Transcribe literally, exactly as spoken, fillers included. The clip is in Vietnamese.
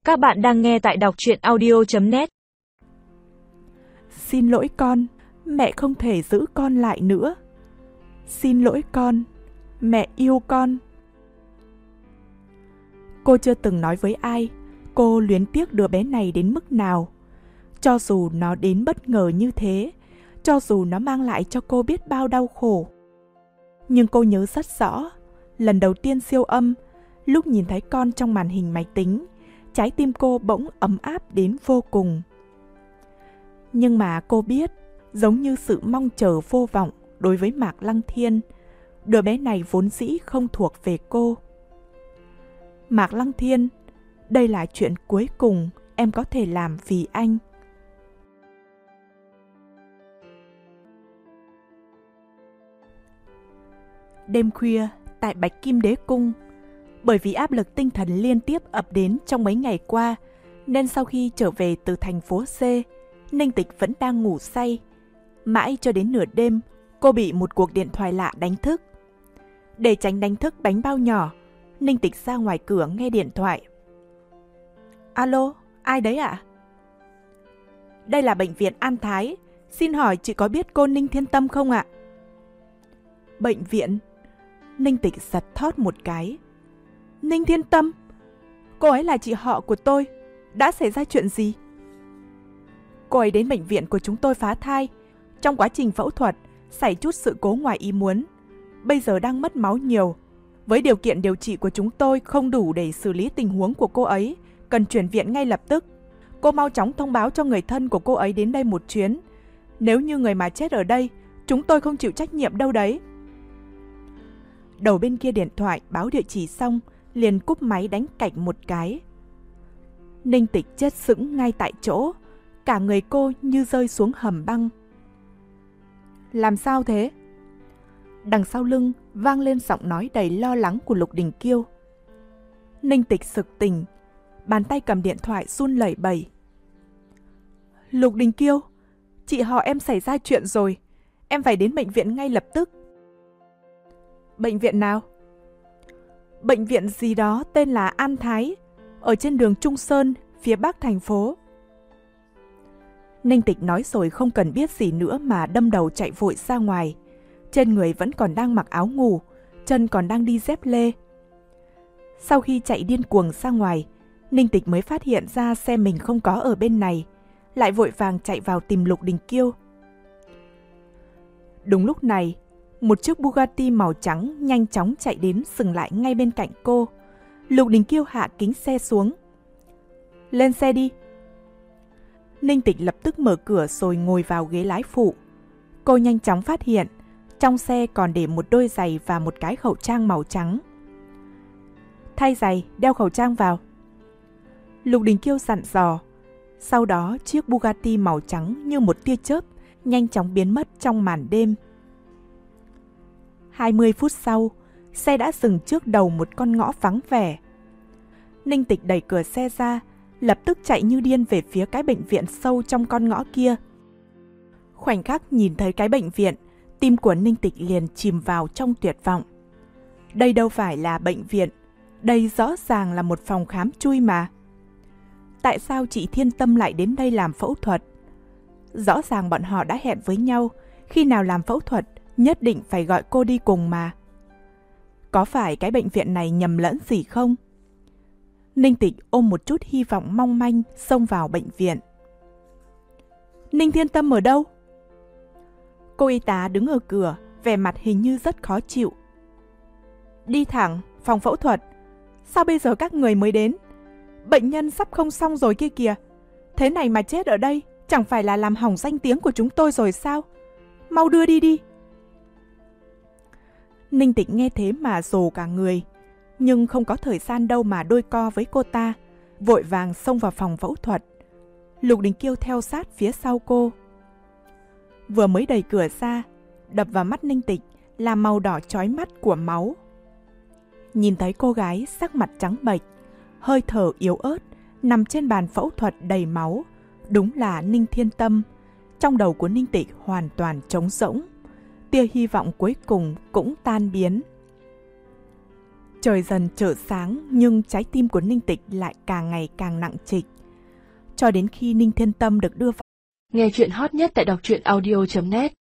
Các bạn đang nghe tại đọc truyện audio chấm net. Xin lỗi con, mẹ không thể giữ con lại nữa. Xin lỗi con, mẹ yêu con. Cô chưa từng nói với ai cô luyến tiếc đứa bé này đến mức nào. Cho dù nó đến bất ngờ như thế, cho dù nó mang lại cho cô biết bao đau khổ. Nhưng cô nhớ rất rõ, lần đầu tiên siêu âm, lúc nhìn thấy con trong màn hình máy tính, trái tim cô bỗng ấm áp đến vô cùng. Nhưng mà cô biết, giống như sự mong chờ vô vọng đối với Mạc Lăng Thiên, đứa bé này vốn dĩ không thuộc về cô. Mạc Lăng Thiên, đây là chuyện cuối cùng em có thể làm vì anh. Đêm khuya, tại Bạch Kim Đế Cung, bởi vì áp lực tinh thần liên tiếp ập đến trong mấy ngày qua, nên sau khi trở về từ thành phố C, Ninh Tịch vẫn đang ngủ say. Mãi cho đến nửa đêm, cô bị một cuộc điện thoại lạ đánh thức. Để tránh đánh thức bánh bao nhỏ, Ninh Tịch ra ngoài cửa nghe điện thoại. Alo, ai đấy ạ? À? Đây là bệnh viện An Thái, xin hỏi chị có biết cô Ninh Thiên Tâm không ạ? Bệnh viện? Ninh Tịch giật thót một cái. Ninh Thiên Tâm? Cô ấy là chị họ của tôi. Đã xảy ra chuyện gì? Cô ấy đến bệnh viện của chúng tôi phá thai. Trong quá trình phẫu thuật, xảy chút sự cố ngoài ý muốn. Bây giờ đang mất máu nhiều. Với điều kiện điều trị của chúng tôi không đủ để xử lý tình huống của cô ấy, cần chuyển viện ngay lập tức. Cô mau chóng thông báo cho người thân của cô ấy đến đây một chuyến. Nếu như người mà chết ở đây, chúng tôi không chịu trách nhiệm đâu đấy. Đầu bên kia điện thoại báo địa chỉ xong, liền cúp máy đánh cạch một cái. Ninh Tịch chết sững ngay tại chỗ, cả người cô như rơi xuống hầm băng. Làm sao thế? Đằng sau lưng vang lên giọng nói đầy lo lắng của Lục Đình Kiêu. Ninh Tịch sực tỉnh, bàn tay cầm điện thoại run lẩy bẩy. Lục Đình Kiêu, chị họ em xảy ra chuyện rồi, em phải đến bệnh viện ngay lập tức. Bệnh viện nào? Bệnh viện gì đó tên là An Thái, ở trên đường Trung Sơn, phía bắc thành phố. Ninh Tịch nói rồi không cần biết gì nữa mà đâm đầu chạy vội ra ngoài. Trên người vẫn còn đang mặc áo ngủ, chân còn đang đi dép lê. Sau khi chạy điên cuồng ra ngoài, Ninh Tịch mới phát hiện ra xe mình không có ở bên này, lại vội vàng chạy vào tìm Lục Đình Kiêu. Đúng lúc này, một chiếc Bugatti màu trắng nhanh chóng chạy đến dừng lại ngay bên cạnh cô. Lục Đình Kiêu hạ kính xe xuống. Lên xe đi. Ninh Tịch lập tức mở cửa rồi ngồi vào ghế lái phụ. Cô nhanh chóng phát hiện, trong xe còn để một đôi giày và một cái khẩu trang màu trắng. Thay giày, đeo khẩu trang vào. Lục Đình Kiêu dặn dò. Sau đó chiếc Bugatti màu trắng như một tia chớp nhanh chóng biến mất trong màn đêm. hai mươi phút sau, xe đã dừng trước đầu một con ngõ vắng vẻ. Ninh Tịch đẩy cửa xe ra, lập tức chạy như điên về phía cái bệnh viện sâu trong con ngõ kia. Khoảnh khắc nhìn thấy cái bệnh viện, tim của Ninh Tịch liền chìm vào trong tuyệt vọng. Đây đâu phải là bệnh viện, đây rõ ràng là một phòng khám chui mà. Tại sao chị Thiên Tâm lại đến đây làm phẫu thuật? Rõ ràng bọn họ đã hẹn với nhau, khi nào làm phẫu thuật nhất định phải gọi cô đi cùng mà. Có phải cái bệnh viện này nhầm lẫn gì không? Ninh Tịch ôm một chút hy vọng mong manh xông vào bệnh viện. Ninh Thiên Tâm ở đâu? Cô y tá đứng ở cửa, vẻ mặt hình như rất khó chịu. Đi thẳng, phòng phẫu thuật. Sao bây giờ các người mới đến? Bệnh nhân sắp không xong rồi kia kìa. Thế này mà chết ở đây, chẳng phải là làm hỏng danh tiếng của chúng tôi rồi sao? Mau đưa đi đi. Ninh Tịch nghe thế mà rồ cả người, nhưng không có thời gian đâu mà đôi co với cô ta, vội vàng xông vào phòng phẫu thuật. Lục Đình Kiêu theo sát phía sau cô. Vừa mới đẩy cửa ra, đập vào mắt Ninh Tịch là màu đỏ chói mắt của máu. Nhìn thấy cô gái sắc mặt trắng bệch, hơi thở yếu ớt, nằm trên bàn phẫu thuật đầy máu, đúng là Ninh Thiên Tâm. Trong đầu của Ninh Tịch hoàn toàn trống rỗng, tia hy vọng cuối cùng cũng tan biến. Trời dần trở sáng nhưng trái tim của Ninh Tịch lại càng ngày càng nặng trịch. Cho đến khi Ninh Thiên Tâm được đưa vào. Nghe chuyện hot nhất tại đọc truyện audio chấm net